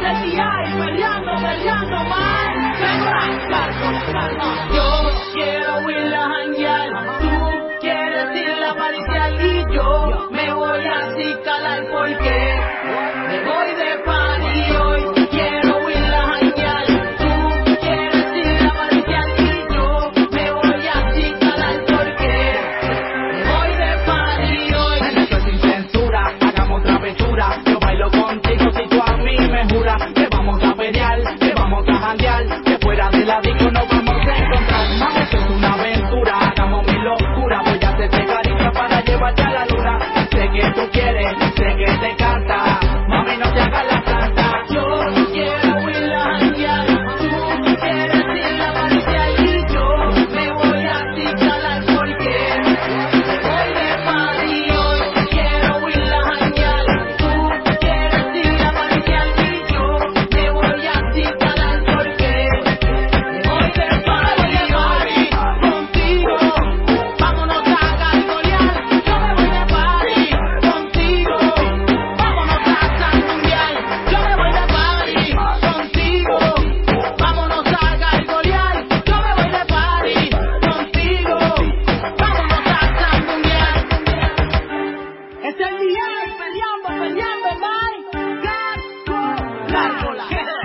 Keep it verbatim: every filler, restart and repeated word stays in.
el día y peleando, peleando mal. Yo quiero ir a janguear, tú quieres ir a pariciar y yo me voy a acicalar porque me voy de party hoy. Quiero ir a janguear, tú quieres ir a pariciar y yo me voy a acicalar porque me voy de party hoy. En esto es sin censura, hagamos travesura. Yo bailo contigo si tú a mí me juras que vamos a pelear, que vamos a janguear, que fuera de la disco nos vamos a encontrar. Mami, esto es una aventura, hagamos mi locura. Voy a hacerte caricia para llevarte a la luna. Sé que tú quieres, sé que te canta. Mami, no te hagas la santa. Yo quiero ir a janguear, tú quieres ir a pariciar y yo me voy a acicalar porque me voy de party hoy. Quiero ir a janguear, tú quieres ir a pariciar y yo me voy a acicalar porque me voy de party hoy. Contigo, vámonos a gargolear. Yo me voy de party contigo, vámonos a sandunguear. Yo me voy de party contigo, vámonos a gargolear. Yo me voy de party contigo, vámonos a sandunguear. Es el día peleando, peleando, my God, gárgola.